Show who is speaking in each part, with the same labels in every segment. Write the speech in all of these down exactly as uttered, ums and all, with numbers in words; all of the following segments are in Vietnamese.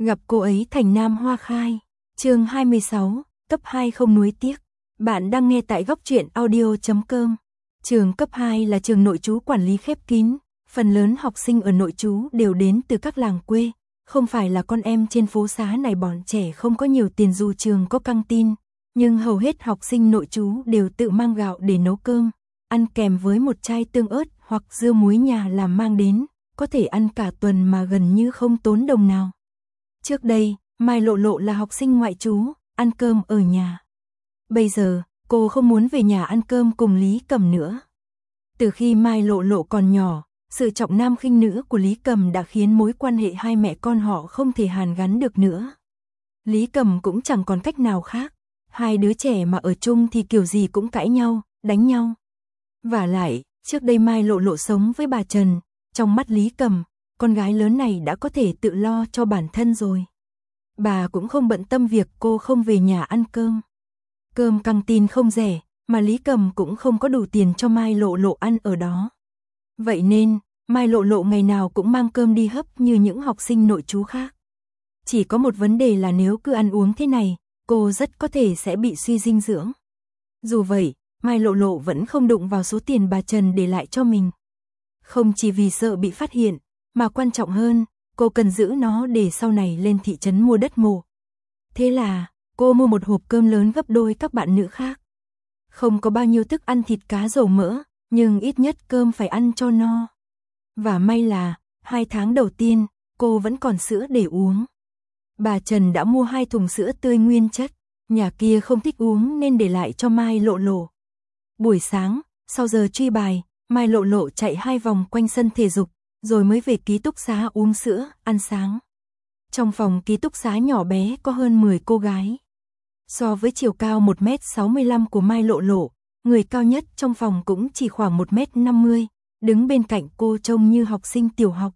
Speaker 1: Gặp cô ấy thành nam hoa khai. Chương hai mươi sáu, cấp hai không nuối tiếc. Bạn đang nghe tại góc truyện audio chấm com. Trường cấp hai là trường nội trú quản lý khép kín, phần lớn học sinh ở nội trú đều đến từ các làng quê, không phải là con em trên phố xá này bọn trẻ không có nhiều tiền dù trường có căng tin, nhưng hầu hết học sinh nội trú đều tự mang gạo để nấu cơm, ăn kèm với một chai tương ớt hoặc dưa muối nhà làm mang đến, có thể ăn cả tuần mà gần như không tốn đồng nào. Trước đây, Mai Lộ Lộ là học sinh ngoại trú, ăn cơm ở nhà. Bây giờ, cô không muốn về nhà ăn cơm cùng Lý Cầm nữa. Từ khi Mai Lộ Lộ còn nhỏ, sự trọng nam khinh nữ của Lý Cầm đã khiến mối quan hệ hai mẹ con họ không thể hàn gắn được nữa. Lý Cầm cũng chẳng còn cách nào khác, hai đứa trẻ mà ở chung thì kiểu gì cũng cãi nhau, đánh nhau. Vả lại, trước đây Mai Lộ Lộ sống với bà Trần, trong mắt Lý Cầm, con gái lớn này đã có thể tự lo cho bản thân rồi. Bà cũng không bận tâm việc cô không về nhà ăn cơm. Cơm căng tin không rẻ, mà Lý Cầm cũng không có đủ tiền cho Mai Lộ Lộ ăn ở đó. Vậy nên, Mai Lộ Lộ ngày nào cũng mang cơm đi hấp như những học sinh nội trú khác. Chỉ có một vấn đề là nếu cứ ăn uống thế này, cô rất có thể sẽ bị suy dinh dưỡng. Dù vậy, Mai Lộ Lộ vẫn không đụng vào số tiền bà Trần để lại cho mình. Không chỉ vì sợ bị phát hiện, mà quan trọng hơn, cô cần giữ nó để sau này lên thị trấn mua đất mồ. Thế là, cô mua một hộp cơm lớn gấp đôi các bạn nữ khác. Không có bao nhiêu thức ăn thịt cá dầu mỡ, nhưng ít nhất cơm phải ăn cho no. Và may là, hai tháng đầu tiên, cô vẫn còn sữa để uống. Bà Trần đã mua hai thùng sữa tươi nguyên chất, nhà kia không thích uống nên để lại cho Mai Lộ Lộ. Buổi sáng, sau giờ truy bài, Mai Lộ Lộ chạy hai vòng quanh sân thể dục, rồi mới về ký túc xá uống sữa, ăn sáng. Trong phòng ký túc xá nhỏ bé có hơn mười cô gái. So với chiều cao một mét sáu mươi lăm của Mai Lộ Lộ, người cao nhất trong phòng cũng chỉ khoảng một mét năm mươi, đứng bên cạnh cô trông như học sinh tiểu học.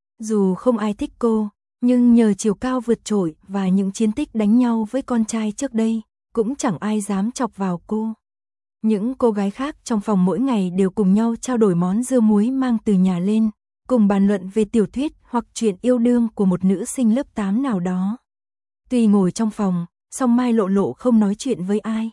Speaker 1: Dù không ai thích cô, nhưng nhờ chiều cao vượt trội và những chiến tích đánh nhau với con trai trước đây, cũng chẳng ai dám chọc vào cô. Những cô gái khác trong phòng mỗi ngày đều cùng nhau trao đổi món dưa muối mang từ nhà lên, cùng bàn luận về tiểu thuyết hoặc chuyện yêu đương của một nữ sinh lớp tám nào đó. Tuy ngồi trong phòng, song Mai Lộ Lộ không nói chuyện với ai.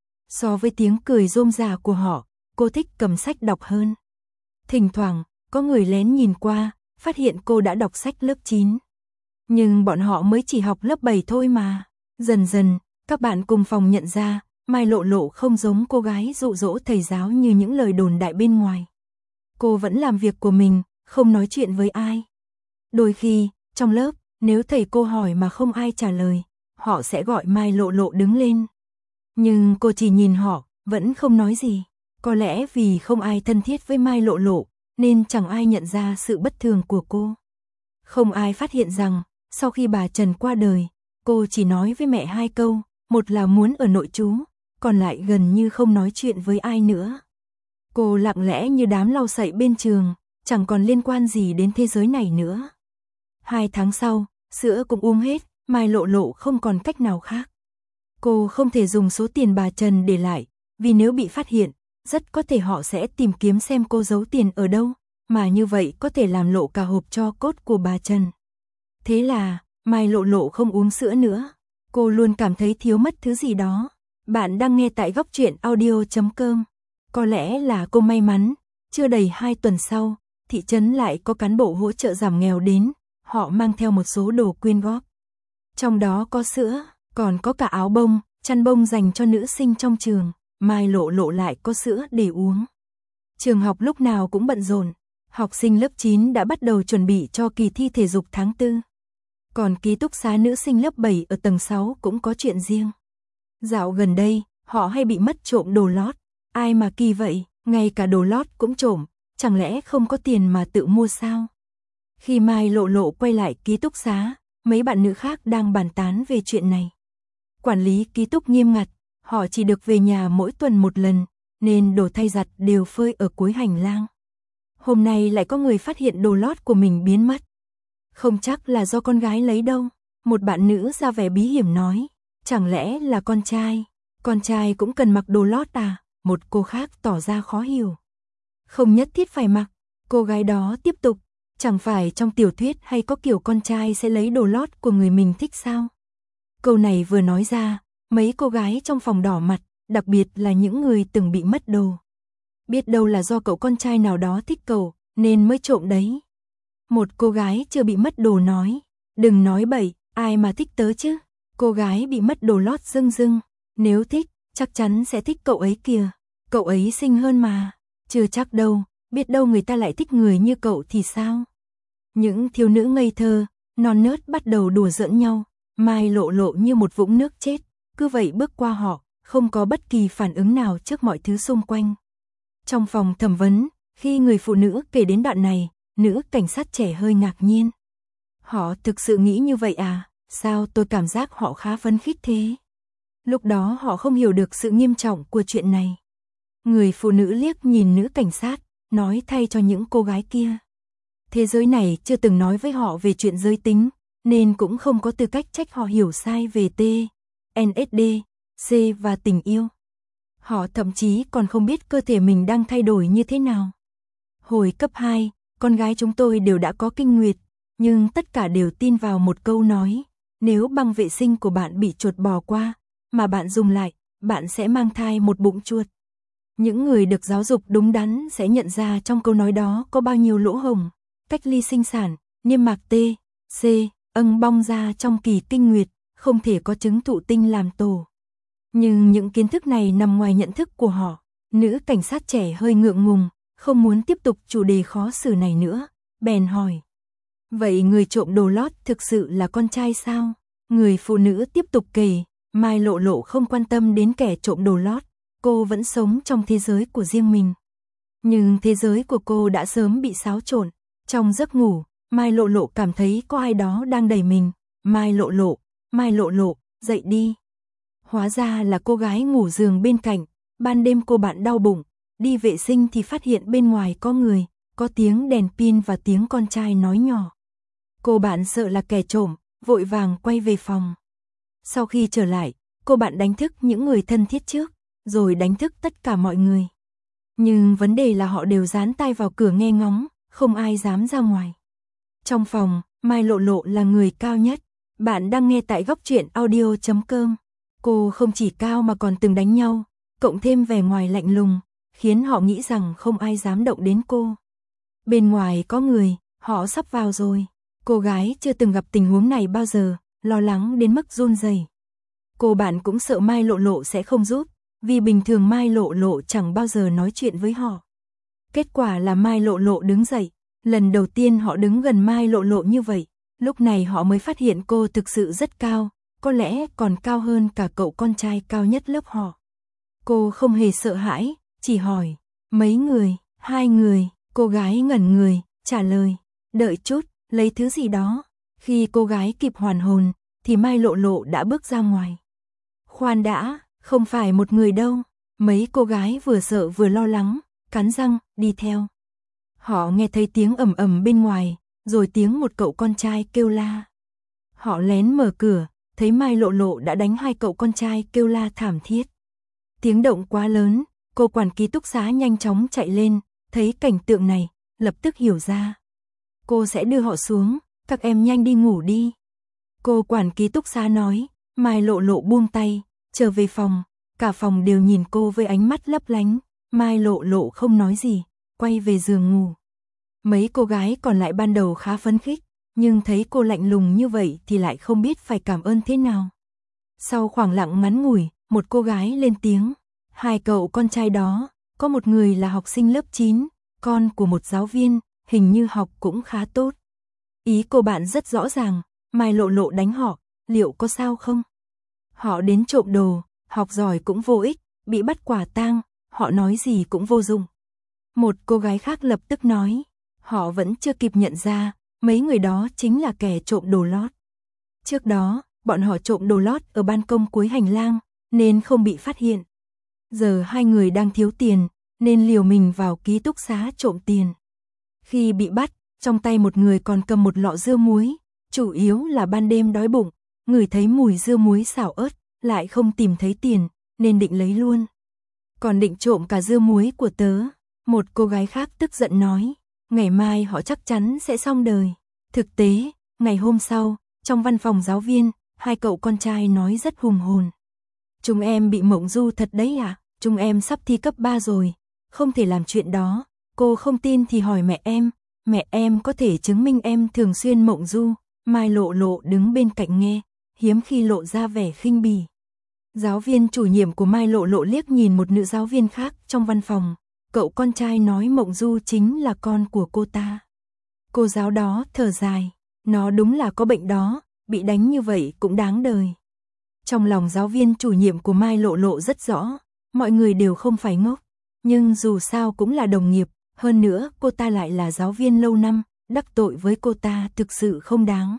Speaker 1: So với tiếng cười rôm rả của họ, cô thích cầm sách đọc hơn. Thỉnh thoảng, có người lén nhìn qua, phát hiện cô đã đọc sách lớp chín. Nhưng bọn họ mới chỉ học lớp bảy thôi mà. Dần dần, các bạn cùng phòng nhận ra, Mai Lộ Lộ không giống cô gái dụ dỗ thầy giáo như những lời đồn đại bên ngoài. Cô vẫn làm việc của mình, không nói chuyện với ai. Đôi khi, trong lớp, nếu thầy cô hỏi mà không ai trả lời, họ sẽ gọi Mai Lộ Lộ đứng lên. Nhưng cô chỉ nhìn họ, vẫn không nói gì. Có lẽ vì không ai thân thiết với Mai Lộ Lộ, nên chẳng ai nhận ra sự bất thường của cô. Không ai phát hiện rằng, sau khi bà Trần qua đời, cô chỉ nói với mẹ hai câu, một là muốn ở nội trú, còn lại gần như không nói chuyện với ai nữa. Cô lặng lẽ như đám lau sậy bên trường, chẳng còn liên quan gì đến thế giới này nữa. Hai tháng sau, sữa cũng uống hết, Mai Lộ Lộ không còn cách nào khác. Cô không thể dùng số tiền bà Trần để lại, vì nếu bị phát hiện, rất có thể họ sẽ tìm kiếm xem cô giấu tiền ở đâu, mà như vậy có thể làm lộ cả hộp tro cốt của bà Trần. Thế là, Mai Lộ Lộ không uống sữa nữa. Cô luôn cảm thấy thiếu mất thứ gì đó. Bạn đang nghe tại góc truyện audio chấm com. Có lẽ là cô may mắn, chưa đầy hai tuần sau, thị trấn lại có cán bộ hỗ trợ giảm nghèo đến, họ mang theo một số đồ quyên góp. Trong đó có sữa, còn có cả áo bông, chăn bông dành cho nữ sinh trong trường, Mai Lộ Lộ lại có sữa để uống. Trường học lúc nào cũng bận rộn, học sinh lớp chín đã bắt đầu chuẩn bị cho kỳ thi thể dục tháng tư. Còn ký túc xá nữ sinh lớp bảy ở tầng sáu cũng có chuyện riêng. Dạo gần đây, họ hay bị mất trộm đồ lót, ai mà kỳ vậy, ngay cả đồ lót cũng trộm, chẳng lẽ không có tiền mà tự mua sao? Khi Mai Lộ Lộ quay lại ký túc xá, mấy bạn nữ khác đang bàn tán về chuyện này. Quản lý ký túc nghiêm ngặt, họ chỉ được về nhà mỗi tuần một lần, nên đồ thay giặt đều phơi ở cuối hành lang. Hôm nay lại có người phát hiện đồ lót của mình biến mất. Không chắc là do con gái lấy đâu, một bạn nữ ra vẻ bí hiểm nói, chẳng lẽ là con trai, con trai cũng cần mặc đồ lót à, một cô khác tỏ ra khó hiểu. Không nhất thiết phải mặc, cô gái đó tiếp tục, Chẳng phải trong tiểu thuyết hay có kiểu con trai sẽ lấy đồ lót của người mình thích sao? Câu này vừa nói ra, mấy cô gái trong phòng đỏ mặt, đặc biệt là những người từng bị mất đồ. Biết đâu là do cậu con trai nào đó thích cậu, nên mới trộm đấy. Một cô gái chưa bị mất đồ nói, đừng nói bậy, ai mà thích tớ chứ? Cô gái bị mất đồ lót rưng rưng, nếu thích, chắc chắn sẽ thích cậu ấy kìa. Cậu ấy xinh hơn mà, chưa chắc đâu, biết đâu người ta lại thích người như cậu thì sao? Những thiếu nữ ngây thơ, non nớt bắt đầu đùa giỡn nhau, Mai Lộ Lộ như một vũng nước chết, cứ vậy bước qua họ, không có bất kỳ phản ứng nào trước mọi thứ xung quanh. Trong phòng thẩm vấn, khi người phụ nữ kể đến đoạn này, nữ cảnh sát trẻ hơi ngạc nhiên. Họ thực sự nghĩ như vậy à? Sao tôi cảm giác họ khá phấn khích thế? Lúc đó họ không hiểu được sự nghiêm trọng của chuyện này. Người phụ nữ liếc nhìn nữ cảnh sát, nói thay cho những cô gái kia. Thế giới này chưa từng nói với họ về chuyện giới tính, nên cũng không có tư cách trách họ hiểu sai về T, en ét đê, C và tình yêu. Họ thậm chí còn không biết cơ thể mình đang thay đổi như thế nào. Hồi cấp hai, con gái chúng tôi đều đã có kinh nguyệt, nhưng tất cả đều tin vào một câu nói, nếu băng vệ sinh của bạn bị chuột bò qua, mà bạn dùng lại, bạn sẽ mang thai một bụng chuột. Những người được giáo dục đúng đắn sẽ nhận ra trong câu nói đó có bao nhiêu lỗ hổng, cách ly sinh sản, niêm mạc T, C, âng bong ra trong kỳ kinh nguyệt, không thể có trứng thụ tinh làm tổ. Nhưng những kiến thức này nằm ngoài nhận thức của họ, nữ cảnh sát trẻ hơi ngượng ngùng, không muốn tiếp tục chủ đề khó xử này nữa, bèn hỏi. Vậy người trộm đồ lót thực sự là con trai sao? Người phụ nữ tiếp tục kể, Mai Lộ Lộ không quan tâm đến kẻ trộm đồ lót, cô vẫn sống trong thế giới của riêng mình. Nhưng thế giới của cô đã sớm bị xáo trộn, trong giấc ngủ, Mai Lộ Lộ cảm thấy có ai đó đang đẩy mình, Mai Lộ Lộ, Mai Lộ Lộ, dậy đi. Hóa ra là cô gái ngủ giường bên cạnh, ban đêm cô bạn đau bụng, đi vệ sinh thì phát hiện bên ngoài có người, có tiếng đèn pin và tiếng con trai nói nhỏ. Cô bạn sợ là kẻ trộm, vội vàng quay về phòng. Sau khi trở lại, cô bạn đánh thức những người thân thiết trước, rồi đánh thức tất cả mọi người. Nhưng vấn đề là họ đều dán tai vào cửa nghe ngóng, không ai dám ra ngoài. Trong phòng, Mai Lộ Lộ là người cao nhất. Bạn đang nghe tại góc truyện audio chấm com. Cô không chỉ cao mà còn từng đánh nhau, cộng thêm vẻ ngoài lạnh lùng, khiến họ nghĩ rằng không ai dám động đến cô. Bên ngoài có người, họ sắp vào rồi. Cô gái chưa từng gặp tình huống này bao giờ, lo lắng đến mức run rẩy. Cô bạn cũng sợ Mai Lộ Lộ sẽ không giúp, vì bình thường Mai Lộ Lộ chẳng bao giờ nói chuyện với họ. Kết quả là Mai Lộ Lộ đứng dậy, lần đầu tiên họ đứng gần Mai Lộ Lộ như vậy, lúc này họ mới phát hiện cô thực sự rất cao, có lẽ còn cao hơn cả cậu con trai cao nhất lớp họ. Cô không hề sợ hãi, chỉ hỏi, mấy người, hai người, cô gái ngẩn người, trả lời, đợi chút, lấy thứ gì đó. Khi cô gái kịp hoàn hồn, thì Mai Lộ Lộ đã bước ra ngoài. Khoan đã, không phải một người đâu. Mấy cô gái vừa sợ vừa lo lắng, cắn răng, đi theo. Họ nghe thấy tiếng ầm ầm bên ngoài, rồi tiếng một cậu con trai kêu la. Họ lén mở cửa, thấy Mai Lộ Lộ đã đánh hai cậu con trai kêu la thảm thiết. Tiếng động quá lớn, cô quản ký túc xá nhanh chóng chạy lên, thấy cảnh tượng này, lập tức hiểu ra. Cô sẽ đưa họ xuống, các em nhanh đi ngủ đi. Cô quản ký túc xá nói, Mai Lộ Lộ buông tay, trở về phòng, cả phòng đều nhìn cô với ánh mắt lấp lánh, Mai Lộ Lộ không nói gì, quay về giường ngủ. Mấy cô gái còn lại ban đầu khá phấn khích, nhưng thấy cô lạnh lùng như vậy thì lại không biết phải cảm ơn thế nào. Sau khoảng lặng ngắn ngủi, một cô gái lên tiếng, hai cậu con trai đó, có một người là học sinh lớp chín, con của một giáo viên, hình như học cũng khá tốt. Ý cô bạn rất rõ ràng, Mai Lộ Lộ đánh họ, liệu có sao không? Họ đến trộm đồ, học giỏi cũng vô ích, bị bắt quả tang, họ nói gì cũng vô dụng. Một cô gái khác lập tức nói, họ vẫn chưa kịp nhận ra, mấy người đó chính là kẻ trộm đồ lót. Trước đó, bọn họ trộm đồ lót ở ban công cuối hành lang, nên không bị phát hiện. Giờ hai người đang thiếu tiền, nên liều mình vào ký túc xá trộm tiền. Khi bị bắt, trong tay một người còn cầm một lọ dưa muối, chủ yếu là ban đêm đói bụng, ngửi thấy mùi dưa muối xào ớt, lại không tìm thấy tiền, nên định lấy luôn. Còn định trộm cả dưa muối của tớ, một cô gái khác tức giận nói, ngày mai họ chắc chắn sẽ xong đời. Thực tế, ngày hôm sau, trong văn phòng giáo viên, hai cậu con trai nói rất hùng hồn. Chúng em bị mộng du thật đấy ạ, à? Chúng em sắp thi cấp ba rồi, không thể làm chuyện đó. Cô không tin thì hỏi mẹ em, mẹ em có thể chứng minh em thường xuyên mộng du. Mai Lộ Lộ đứng bên cạnh nghe, hiếm khi lộ ra vẻ khinh bỉ. Giáo viên chủ nhiệm của Mai Lộ Lộ liếc nhìn một nữ giáo viên khác trong văn phòng, cậu con trai nói mộng du chính là con của cô ta. Cô giáo đó thở dài, nó đúng là có bệnh đó, bị đánh như vậy cũng đáng đời. Trong lòng giáo viên chủ nhiệm của Mai Lộ Lộ rất rõ, mọi người đều không phải ngốc, nhưng dù sao cũng là đồng nghiệp, hơn nữa cô ta lại là giáo viên lâu năm, đắc tội với cô ta thực sự không đáng.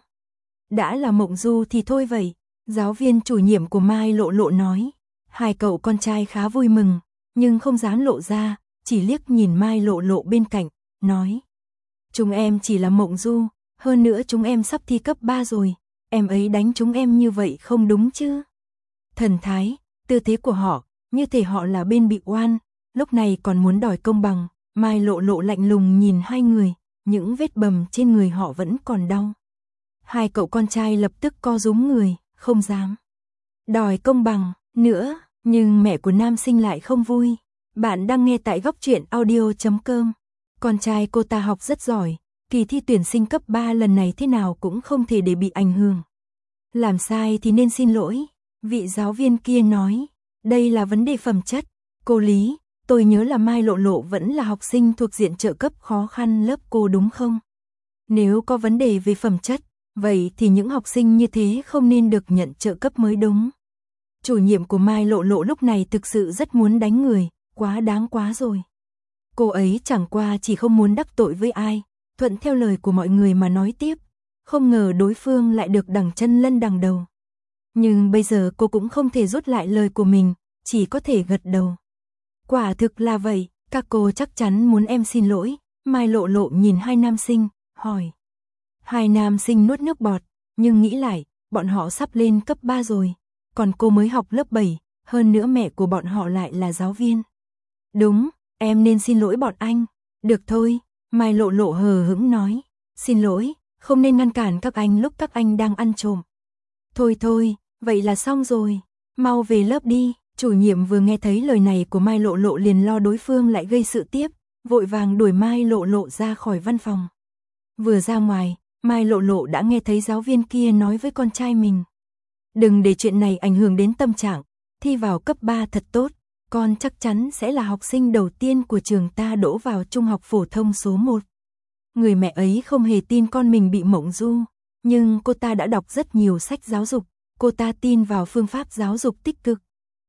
Speaker 1: Đã là mộng du thì thôi vậy, giáo viên chủ nhiệm của Mai Lộ Lộ nói. Hai cậu con trai khá vui mừng, nhưng không dám lộ ra, chỉ liếc nhìn Mai Lộ Lộ bên cạnh, nói. Chúng em chỉ là mộng du, hơn nữa chúng em sắp thi cấp ba rồi, em ấy đánh chúng em như vậy không đúng chứ. Thần thái, tư thế của họ, như thể họ là bên bị oan, lúc này còn muốn đòi công bằng. Mai Lộ Lộ lạnh lùng nhìn hai người, những vết bầm trên người họ vẫn còn đau. Hai cậu con trai lập tức co rúm người, không dám đòi công bằng nữa, nhưng mẹ của nam sinh lại không vui. Bạn đang nghe tại góc truyện audio chấm com. Con trai cô ta học rất giỏi, kỳ thi tuyển sinh cấp ba lần này thế nào cũng không thể để bị ảnh hưởng. Làm sai thì nên xin lỗi, vị giáo viên kia nói. Đây là vấn đề phẩm chất. Cô Lý, tôi nhớ là Mai Lộ Lộ vẫn là học sinh thuộc diện trợ cấp khó khăn lớp cô đúng không? Nếu có vấn đề về phẩm chất, vậy thì những học sinh như thế không nên được nhận trợ cấp mới đúng. Chủ nhiệm của Mai Lộ Lộ lúc này thực sự rất muốn đánh người, quá đáng quá rồi. Cô ấy chẳng qua chỉ không muốn đắc tội với ai, thuận theo lời của mọi người mà nói tiếp, không ngờ đối phương lại được đằng chân lân đằng đầu. Nhưng bây giờ cô cũng không thể rút lại lời của mình, chỉ có thể gật đầu. Quả thực là vậy, các cô chắc chắn muốn em xin lỗi. Mai Lộ Lộ nhìn hai nam sinh, hỏi. Hai nam sinh nuốt nước bọt, nhưng nghĩ lại, bọn họ sắp lên cấp ba rồi, còn cô mới học lớp bảy, hơn nữa mẹ của bọn họ lại là giáo viên. Đúng, em nên xin lỗi bọn anh. Được thôi, Mai Lộ Lộ hờ hững nói. Xin lỗi, không nên ngăn cản các anh lúc các anh đang ăn trộm. Thôi thôi, vậy là xong rồi, mau về lớp đi. Chủ nhiệm vừa nghe thấy lời này của Mai Lộ Lộ liền lo đối phương lại gây sự tiếp, vội vàng đuổi Mai Lộ Lộ ra khỏi văn phòng. Vừa ra ngoài, Mai Lộ Lộ đã nghe thấy giáo viên kia nói với con trai mình. Đừng để chuyện này ảnh hưởng đến tâm trạng, thi vào cấp ba thật tốt, con chắc chắn sẽ là học sinh đầu tiên của trường ta đỗ vào trung học phổ thông số một. Người mẹ ấy không hề tin con mình bị mộng du, nhưng cô ta đã đọc rất nhiều sách giáo dục, cô ta tin vào phương pháp giáo dục tích cực.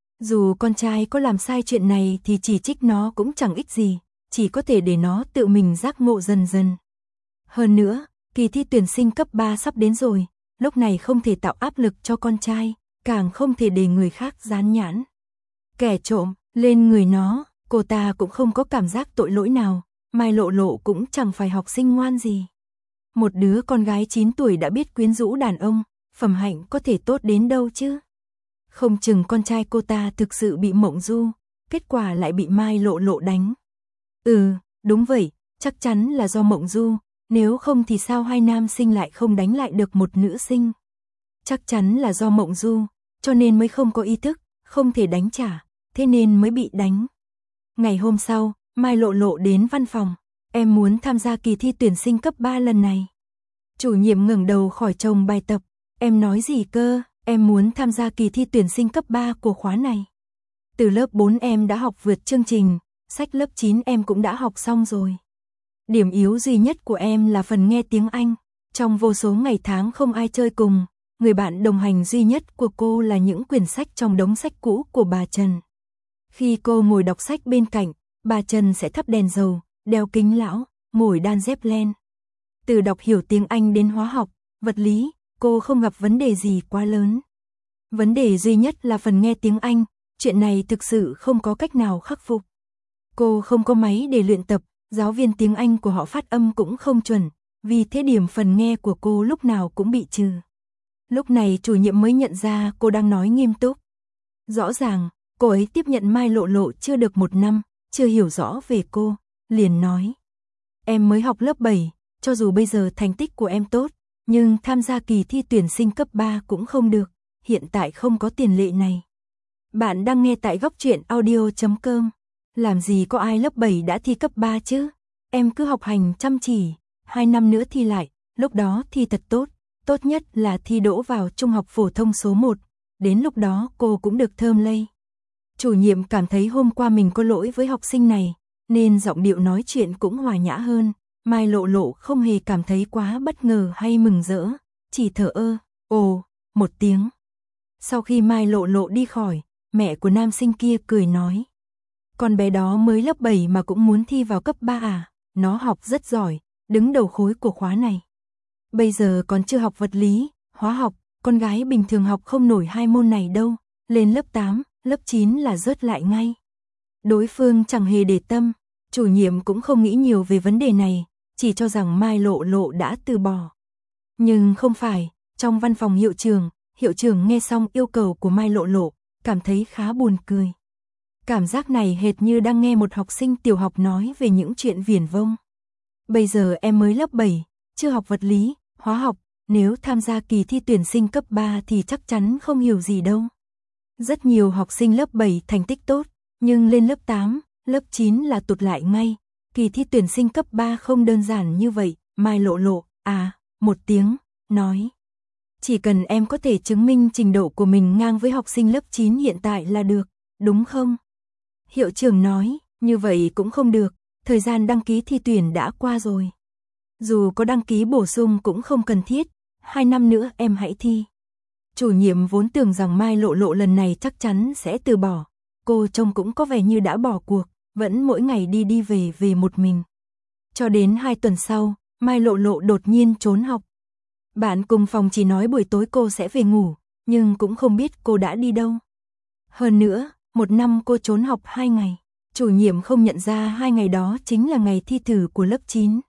Speaker 1: Dù con trai có làm sai chuyện này thì chỉ trích nó cũng chẳng ích gì, chỉ có thể để nó tự mình giác ngộ dần dần. Hơn nữa, kỳ thi tuyển sinh cấp ba sắp đến rồi, lúc này không thể tạo áp lực cho con trai, càng không thể để người khác dán nhãn kẻ trộm lên người nó. Cô ta cũng không có cảm giác tội lỗi nào, Mai Lộ Lộ cũng chẳng phải học sinh ngoan gì. Một đứa con gái chín tuổi đã biết quyến rũ đàn ông, phẩm hạnh có thể tốt đến đâu chứ. Không chừng con trai cô ta thực sự bị mộng du, kết quả lại bị Mai Lộ Lộ đánh. Ừ, đúng vậy, chắc chắn là do mộng du, nếu không thì sao hai nam sinh lại không đánh lại được một nữ sinh. Chắc chắn là do mộng du, cho nên mới không có ý thức, không thể đánh trả, thế nên mới bị đánh. Ngày hôm sau, Mai Lộ Lộ đến văn phòng, em muốn tham gia kỳ thi tuyển sinh cấp ba lần này. Chủ nhiệm ngẩng đầu khỏi chồng bài tập, em nói gì cơ? Em muốn tham gia kỳ thi tuyển sinh cấp ba của khóa này. Từ lớp bốn em đã học vượt chương trình, sách lớp chín em cũng đã học xong rồi. Điểm yếu duy nhất của em là phần nghe tiếng Anh. Trong vô số ngày tháng không ai chơi cùng, người bạn đồng hành duy nhất của cô là những quyển sách trong đống sách cũ của bà Trần. Khi cô ngồi đọc sách bên cạnh, bà Trần sẽ thắp đèn dầu, đeo kính lão, ngồi đan dép len. Từ đọc hiểu tiếng Anh đến hóa học, vật lý, cô không gặp vấn đề gì quá lớn. Vấn đề duy nhất là phần nghe tiếng Anh, chuyện này thực sự không có cách nào khắc phục. Cô không có máy để luyện tập, giáo viên tiếng Anh của họ phát âm cũng không chuẩn, vì thế điểm phần nghe của cô lúc nào cũng bị trừ. Lúc này chủ nhiệm mới nhận ra cô đang nói nghiêm túc. Rõ ràng, cô ấy tiếp nhận Mai Lộ Lộ chưa được một năm, chưa hiểu rõ về cô, liền nói. em mới học lớp bảy, cho dù bây giờ thành tích của em tốt, nhưng tham gia kỳ thi tuyển sinh cấp ba cũng không được, hiện tại không có tiền lệ này. Bạn đang nghe tại góc truyện audio chấm com. Làm gì có ai lớp bảy đã thi cấp ba chứ? Em cứ học hành chăm chỉ, hai năm nữa thi lại, lúc đó thi thật tốt, tốt nhất là thi đỗ vào trung học phổ thông số một, đến lúc đó cô cũng được thơm lây. Chủ nhiệm cảm thấy hôm qua mình có lỗi với học sinh này, nên giọng điệu nói chuyện cũng hòa nhã hơn. Mai Lộ Lộ không hề cảm thấy quá bất ngờ hay mừng rỡ, chỉ thở ơ, ồ, một tiếng. Sau khi Mai Lộ Lộ đi khỏi, mẹ của nam sinh kia cười nói. Con bé đó mới lớp bảy mà cũng muốn thi vào cấp ba à, nó học rất giỏi, đứng đầu khối của khóa này. Bây giờ còn chưa học vật lý, hóa học, con gái bình thường học không nổi hai môn này đâu, lên lớp tám, lớp chín là rớt lại ngay. Đối phương chẳng hề để tâm, chủ nhiệm cũng không nghĩ nhiều về vấn đề này, chỉ cho rằng Mai Lộ Lộ đã từ bỏ. Nhưng không phải, trong văn phòng hiệu trưởng, hiệu trưởng nghe xong yêu cầu của Mai Lộ Lộ, cảm thấy khá buồn cười. Cảm giác này hệt như đang nghe một học sinh tiểu học nói về những chuyện viển vông. Bây giờ em mới lớp bảy, chưa học vật lý, hóa học, nếu tham gia kỳ thi tuyển sinh cấp ba thì chắc chắn không hiểu gì đâu. Rất nhiều học sinh lớp bảy thành tích tốt, nhưng lên lớp tám, lớp chín là tụt lại ngay. Kỳ thi tuyển sinh cấp ba không đơn giản như vậy, Mai Lộ Lộ, à, một tiếng, nói. Chỉ cần em có thể chứng minh trình độ của mình ngang với học sinh lớp chín hiện tại là được, đúng không? Hiệu trưởng nói, như vậy cũng không được, thời gian đăng ký thi tuyển đã qua rồi. Dù có đăng ký bổ sung cũng không cần thiết, hai năm nữa em hãy thi. Chủ nhiệm vốn tưởng rằng Mai Lộ Lộ lần này chắc chắn sẽ từ bỏ, cô trông cũng có vẻ như đã bỏ cuộc, vẫn mỗi ngày đi đi về về một mình. Cho đến hai tuần sau, Mai Lộ Lộ đột nhiên trốn học. Bạn cùng phòng chỉ nói buổi tối cô sẽ về ngủ, nhưng cũng không biết cô đã đi đâu. Hơn nữa, một năm cô trốn học hai ngày, chủ nhiệm không nhận ra hai ngày đó chính là ngày thi thử của lớp chín.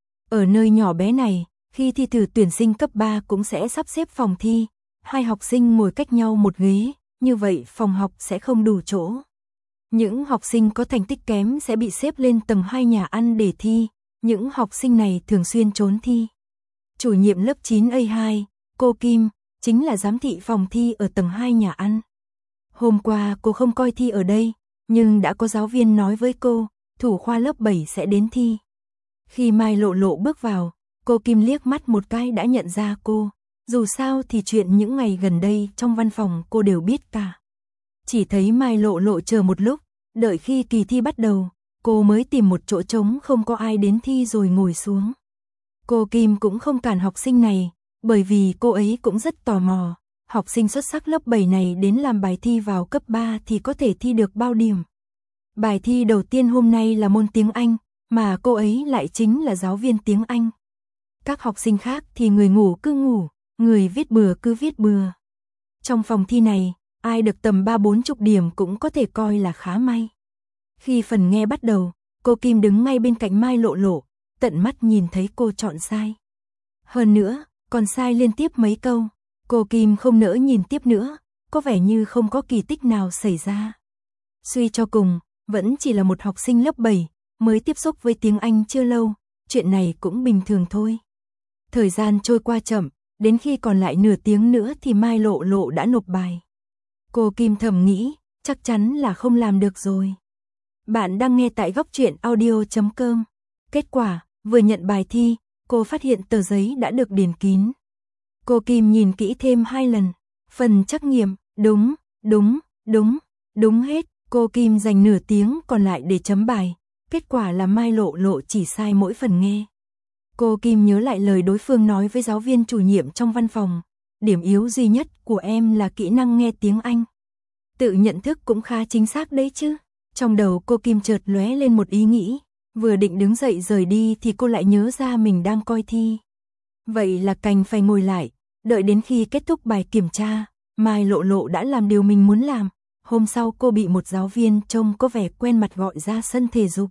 Speaker 1: Ở nơi nhỏ bé này, khi thi thử tuyển sinh cấp ba cũng sẽ sắp xếp phòng thi, hai học sinh ngồi cách nhau một ghế, như vậy phòng học sẽ không đủ chỗ. Những học sinh có thành tích kém sẽ bị xếp lên tầng hai nhà ăn để thi, những học sinh này thường xuyên trốn thi. Chủ nhiệm lớp chín A hai, cô Kim, chính là giám thị phòng thi ở tầng hai nhà ăn. Hôm qua cô không coi thi ở đây, nhưng đã có giáo viên nói với cô, thủ khoa lớp bảy sẽ đến thi. Khi Mai Lộ Lộ bước vào, cô Kim liếc mắt một cái đã nhận ra cô, dù sao thì chuyện những ngày gần đây trong văn phòng cô đều biết cả. Chỉ thấy Mai Lộ Lộ chờ một lúc, đợi khi kỳ thi bắt đầu, cô mới tìm một chỗ trống không có ai đến thi rồi ngồi xuống. Cô Kim cũng không cản học sinh này, bởi vì cô ấy cũng rất tò mò, học sinh xuất sắc lớp bảy này đến làm bài thi vào cấp ba thì có thể thi được bao điểm. Bài thi đầu tiên hôm nay là môn tiếng Anh, mà cô ấy lại chính là giáo viên tiếng Anh. Các học sinh khác thì người ngủ cứ ngủ, người viết bừa cứ viết bừa. Trong phòng thi này, ai được tầm ba bốn chục điểm cũng có thể coi là khá may. Khi phần nghe bắt đầu, cô Kim đứng ngay bên cạnh Mai Lộ Lộ, tận mắt nhìn thấy cô chọn sai. Hơn nữa, còn sai liên tiếp mấy câu, cô Kim không nỡ nhìn tiếp nữa, có vẻ như không có kỳ tích nào xảy ra. Suy cho cùng, vẫn chỉ là một học sinh lớp bảy, mới tiếp xúc với tiếng Anh chưa lâu, chuyện này cũng bình thường thôi. Thời gian trôi qua chậm, đến khi còn lại nửa tiếng nữa thì Mai Lộ Lộ đã nộp bài. Cô Kim thầm nghĩ, chắc chắn là không làm được rồi. Bạn đang nghe tại góc truyện audio chấm com. Kết quả, vừa nhận bài thi, cô phát hiện tờ giấy đã được điền kín. Cô Kim nhìn kỹ thêm hai lần, phần trắc nghiệm, đúng, đúng, đúng, đúng hết. Cô Kim dành nửa tiếng còn lại để chấm bài, kết quả là Mai Lộ Lộ chỉ sai mỗi phần nghe. Cô Kim nhớ lại lời đối phương nói với giáo viên chủ nhiệm trong văn phòng, điểm yếu duy nhất của em là kỹ năng nghe tiếng Anh. Tự nhận thức cũng khá chính xác đấy chứ. Trong đầu cô Kim chợt lóe lên một ý nghĩ, vừa định đứng dậy rời đi thì cô lại nhớ ra mình đang coi thi. Vậy là cành phải ngồi lại, đợi đến khi kết thúc bài kiểm tra, Mai Lộ Lộ đã làm điều mình muốn làm. Hôm sau cô bị một giáo viên trông có vẻ quen mặt gọi ra sân thể dục.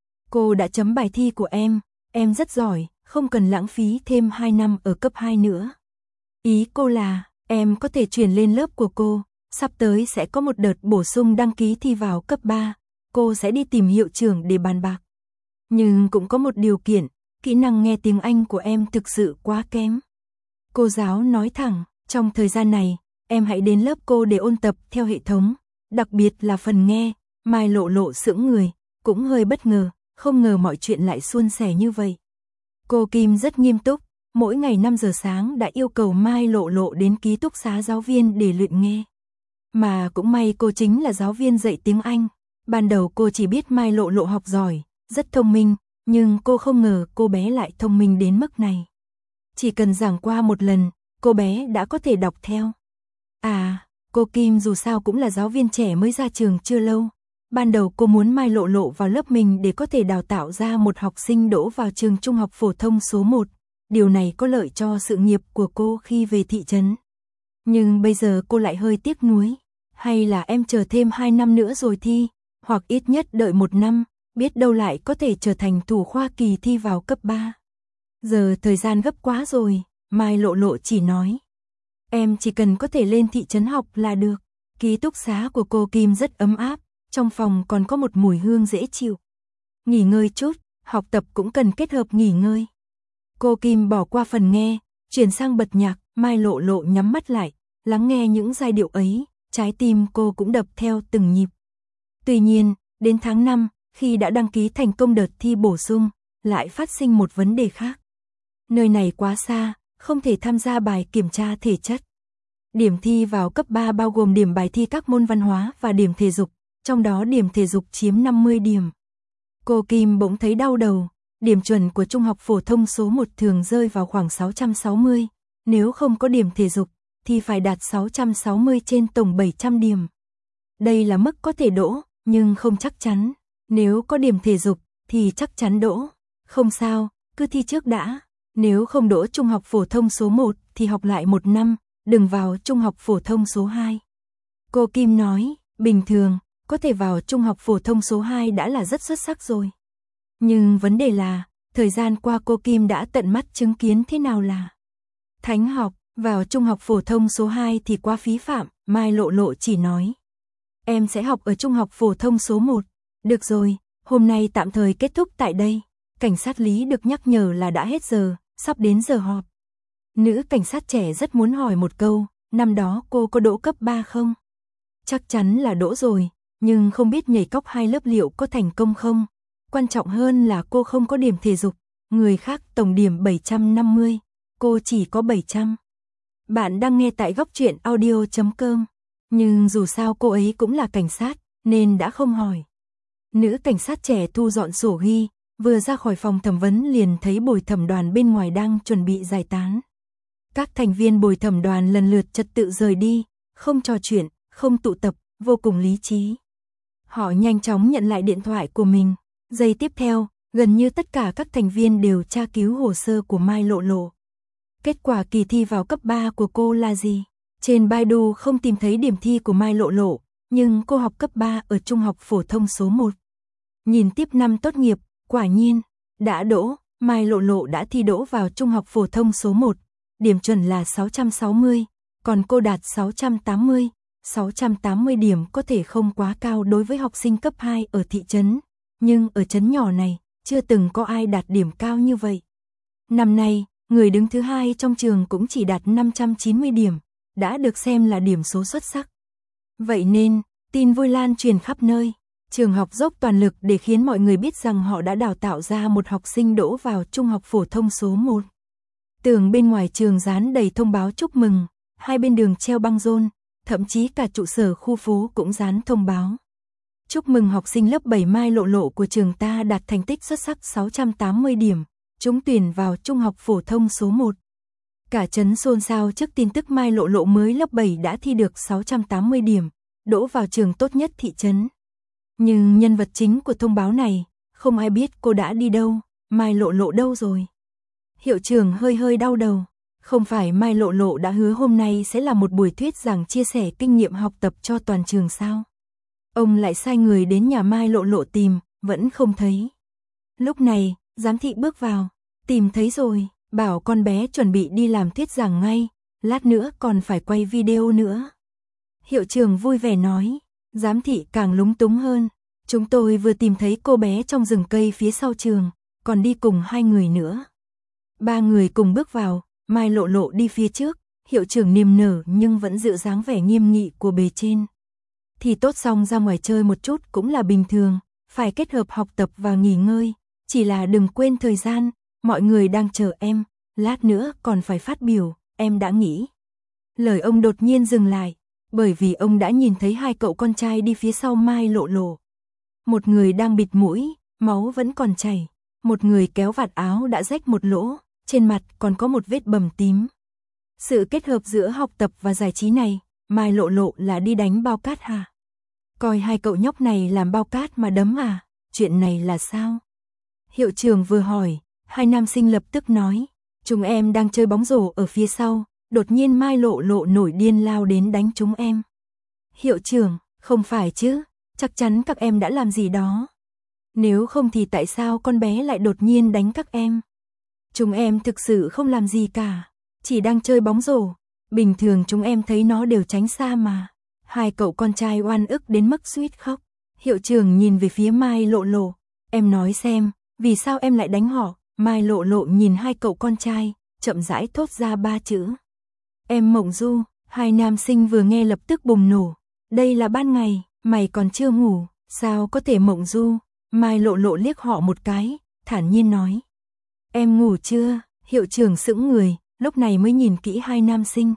Speaker 1: Cô đã chấm bài thi của em, em rất giỏi, không cần lãng phí thêm hai năm ở cấp hai nữa. Ý cô là, em có thể chuyển lên lớp của cô, sắp tới sẽ có một đợt bổ sung đăng ký thi vào cấp ba, cô sẽ đi tìm hiệu trưởng để bàn bạc. Nhưng cũng có một điều kiện, kỹ năng nghe tiếng Anh của em thực sự quá kém. Cô giáo nói thẳng, trong thời gian này, em hãy đến lớp cô để ôn tập theo hệ thống, đặc biệt là phần nghe. Mai Lộ Lộ sững người, cũng hơi bất ngờ, không ngờ mọi chuyện lại suôn sẻ như vậy. Cô Kim rất nghiêm túc, mỗi ngày năm giờ sáng đã yêu cầu Mai Lộ Lộ đến ký túc xá giáo viên để luyện nghe. Mà cũng may cô chính là giáo viên dạy tiếng Anh. Ban đầu cô chỉ biết Mai Lộ Lộ học giỏi, rất thông minh, nhưng cô không ngờ cô bé lại thông minh đến mức này. Chỉ cần giảng qua một lần, cô bé đã có thể đọc theo. À, cô Kim dù sao cũng là giáo viên trẻ mới ra trường chưa lâu. Ban đầu cô muốn Mai Lộ Lộ vào lớp mình để có thể đào tạo ra một học sinh đỗ vào trường trung học phổ thông số một. Điều này có lợi cho sự nghiệp của cô khi về thị trấn. Nhưng bây giờ cô lại hơi tiếc nuối. Hay là em chờ thêm hai năm nữa rồi thi, hoặc ít nhất đợi một năm, biết đâu lại có thể trở thành thủ khoa kỳ thi vào cấp ba. Giờ thời gian gấp quá rồi, Mai Lộ Lộ chỉ nói. Em chỉ cần có thể lên thị trấn học là được. Ký túc xá của cô Kim rất ấm áp, trong phòng còn có một mùi hương dễ chịu. Nghỉ ngơi chút, học tập cũng cần kết hợp nghỉ ngơi. Cô Kim bỏ qua phần nghe, chuyển sang bật nhạc, Mai Lộ Lộ nhắm mắt lại, lắng nghe những giai điệu ấy, trái tim cô cũng đập theo từng nhịp. Tuy nhiên, đến tháng năm, khi đã đăng ký thành công đợt thi bổ sung, lại phát sinh một vấn đề khác. Nơi này quá xa, không thể tham gia bài kiểm tra thể chất. Điểm thi vào cấp ba bao gồm điểm bài thi các môn văn hóa và điểm thể dục, trong đó điểm thể dục chiếm năm mươi điểm. Cô Kim bỗng thấy đau đầu, điểm chuẩn của trung học phổ thông số một thường rơi vào khoảng sáu trăm sáu mươi, nếu không có điểm thể dục thì phải đạt sáu trăm sáu mươi trên tổng bảy trăm điểm. Đây là mức có thể đỗ, nhưng không chắc chắn. Nếu có điểm thể dục thì chắc chắn đỗ. Không sao, cứ thi trước đã. Nếu không đỗ trung học phổ thông số một thì học lại một năm, đừng vào trung học phổ thông số hai. Cô Kim nói, bình thường, có thể vào trung học phổ thông số hai đã là rất xuất sắc rồi. Nhưng vấn đề là, thời gian qua cô Kim đã tận mắt chứng kiến thế nào là thánh học, vào trung học phổ thông số hai thì quá phí phạm, Mai Lộ Lộ chỉ nói. Em sẽ học ở trung học phổ thông số một. Được rồi, hôm nay tạm thời kết thúc tại đây. Cảnh sát Lý được nhắc nhở là đã hết giờ, sắp đến giờ họp. Nữ cảnh sát trẻ rất muốn hỏi một câu, năm đó cô có đỗ cấp ba không? Chắc chắn là đỗ rồi, nhưng không biết nhảy cóc hai lớp liệu có thành công không? Quan trọng hơn là cô không có điểm thể dục, người khác tổng điểm bảy trăm năm mươi, cô chỉ có bảy trăm. Bạn đang nghe tại góc truyện audio chấm com, nhưng dù sao cô ấy cũng là cảnh sát, nên đã không hỏi. Nữ cảnh sát trẻ thu dọn sổ ghi, vừa ra khỏi phòng thẩm vấn liền thấy bồi thẩm đoàn bên ngoài đang chuẩn bị giải tán. Các thành viên bồi thẩm đoàn lần lượt trật tự rời đi, không trò chuyện, không tụ tập, vô cùng lý trí. Họ nhanh chóng nhận lại điện thoại của mình. Giây tiếp theo, gần như tất cả các thành viên đều tra cứu hồ sơ của Mai Lộ Lộ. Kết quả kỳ thi vào cấp ba của cô là gì? Trên Baidu không tìm thấy điểm thi của Mai Lộ Lộ, nhưng cô học cấp ba ở trung học phổ thông số một. Nhìn tiếp năm tốt nghiệp, quả nhiên, đã đỗ, Mai Lộ Lộ đã thi đỗ vào trung học phổ thông số một. Điểm chuẩn là sáu trăm sáu mươi, còn cô đạt sáu trăm tám mươi. sáu trăm tám mươi điểm có thể không quá cao đối với học sinh cấp hai ở thị trấn, nhưng ở trấn nhỏ này, chưa từng có ai đạt điểm cao như vậy. Năm nay, người đứng thứ hai trong trường cũng chỉ đạt năm trăm chín mươi điểm, đã được xem là điểm số xuất sắc. Vậy nên, tin vui lan truyền khắp nơi, trường học dốc toàn lực để khiến mọi người biết rằng họ đã đào tạo ra một học sinh đỗ vào trung học phổ thông số một. Tường bên ngoài trường dán đầy thông báo chúc mừng, hai bên đường treo băng rôn, thậm chí cả trụ sở khu phố cũng dán thông báo. Chúc mừng học sinh lớp bảy Mai Lộ Lộ của trường ta đạt thành tích xuất sắc sáu trăm tám mươi điểm, trúng tuyển vào trung học phổ thông số một. Cả trấn xôn xao trước tin tức Mai Lộ Lộ mới lớp bảy đã thi được sáu trăm tám mươi điểm, đỗ vào trường tốt nhất thị trấn. Nhưng nhân vật chính của thông báo này, không ai biết cô đã đi đâu, Mai Lộ Lộ đâu rồi. Hiệu trưởng hơi hơi đau đầu. Không phải Mai Lộ Lộ đã hứa hôm nay sẽ là một buổi thuyết giảng chia sẻ kinh nghiệm học tập cho toàn trường sao? Ông lại sai người đến nhà Mai Lộ Lộ tìm, vẫn không thấy. Lúc này, giám thị bước vào, tìm thấy rồi, bảo con bé chuẩn bị đi làm thuyết giảng ngay, lát nữa còn phải quay video nữa. Hiệu trưởng vui vẻ nói, giám thị càng lúng túng hơn, Chúng tôi vừa tìm thấy cô bé trong rừng cây phía sau trường, còn đi cùng hai người nữa. Ba người cùng bước vào, Mai Lộ Lộ đi phía trước, hiệu trưởng niềm nở nhưng vẫn giữ dáng vẻ nghiêm nghị của bề trên. Thì tốt xong ra ngoài chơi một chút cũng là bình thường, phải kết hợp học tập và nghỉ ngơi, chỉ là đừng quên thời gian, mọi người đang chờ em, lát nữa còn phải phát biểu, em đã nghĩ. Lời ông đột nhiên dừng lại, bởi vì ông đã nhìn thấy hai cậu con trai đi phía sau Mai Lộ Lộ. Một người đang bịt mũi, máu vẫn còn chảy, một người kéo vạt áo đã rách một lỗ, trên mặt còn có một vết bầm tím. Sự kết hợp giữa học tập và giải trí này, Mai Lộ Lộ là đi đánh bao cát hả? Coi hai cậu nhóc này làm bao cát mà đấm à? Chuyện này là sao? Hiệu trưởng vừa hỏi, hai nam sinh lập tức nói, chúng em đang chơi bóng rổ ở phía sau, đột nhiên Mai Lộ Lộ nổi điên lao đến đánh chúng em. Hiệu trưởng, không phải chứ, chắc chắn các em đã làm gì đó. Nếu không thì tại sao con bé lại đột nhiên đánh các em? Chúng em thực sự không làm gì cả, chỉ đang chơi bóng rổ, bình thường chúng em thấy nó đều tránh xa mà. Hai cậu con trai oan ức đến mức suýt khóc. Hiệu trưởng nhìn về phía Mai Lộ Lộ, em nói xem, vì sao em lại đánh họ? Mai Lộ Lộ nhìn hai cậu con trai, chậm rãi thốt ra ba chữ. Em mộng du. Hai nam sinh vừa nghe lập tức bùng nổ. Đây là ban ngày, mày còn chưa ngủ, sao có thể mộng du? Mai Lộ Lộ liếc họ một cái, thản nhiên nói. Em ngủ chưa? Hiệu trưởng sững người, lúc này mới nhìn kỹ hai nam sinh.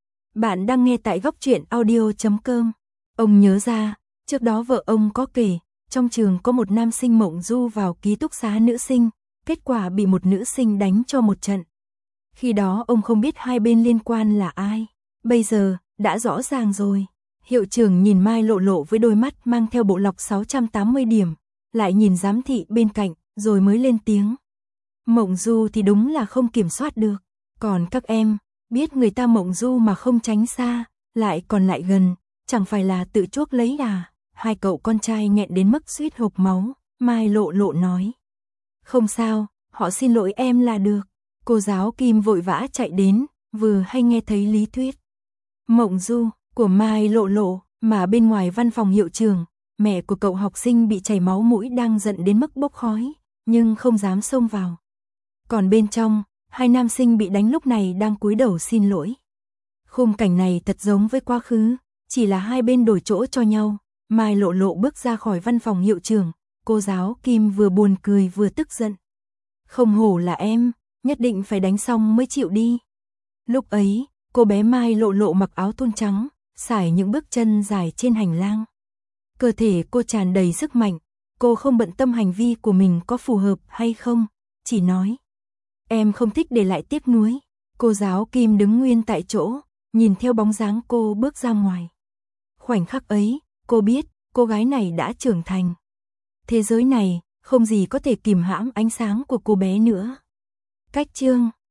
Speaker 1: Bạn đang nghe tại góc truyện audio chấm com. Ông nhớ ra, trước đó vợ ông có kể, trong trường có một nam sinh mộng du vào ký túc xá nữ sinh, kết quả bị một nữ sinh đánh cho một trận. Khi đó ông không biết hai bên liên quan là ai, bây giờ, đã rõ ràng rồi. Hiệu trưởng nhìn Mai Lộ Lộ với đôi mắt mang theo bộ lọc sáu trăm tám mươi điểm, lại nhìn giám thị bên cạnh, rồi mới lên tiếng. Mộng du thì đúng là không kiểm soát được, còn các em, biết người ta mộng du mà không tránh xa, lại còn lại gần, chẳng phải là tự chuốc lấy à? Hai cậu con trai nghẹn đến mức suýt hộc máu, Mai Lộ Lộ nói. Không sao, họ xin lỗi em là được. Cô giáo Kim vội vã chạy đến, vừa hay nghe thấy lý thuyết mộng du của Mai Lộ Lộ, mà bên ngoài văn phòng hiệu trưởng, mẹ của cậu học sinh bị chảy máu mũi đang giận đến mức bốc khói, nhưng không dám xông vào. Còn bên trong, hai nam sinh bị đánh lúc này đang cúi đầu xin lỗi. Khung cảnh này thật giống với quá khứ, chỉ là hai bên đổi chỗ cho nhau. Mai Lộ Lộ bước ra khỏi văn phòng hiệu trưởng, cô giáo Kim vừa buồn cười vừa tức giận. Không hổ là em, nhất định phải đánh xong mới chịu đi. Lúc ấy, cô bé Mai Lộ Lộ mặc áo thun trắng, sải những bước chân dài trên hành lang. Cơ thể cô tràn đầy sức mạnh, cô không bận tâm hành vi của mình có phù hợp hay không, chỉ nói. Em không thích để lại tiếc nuối. Cô giáo Kim đứng nguyên tại chỗ, nhìn theo bóng dáng cô bước ra ngoài. Khoảnh khắc ấy, cô biết, cô gái này đã trưởng thành. Thế giới này, không gì có thể kìm hãm ánh sáng của cô bé nữa. Cách chương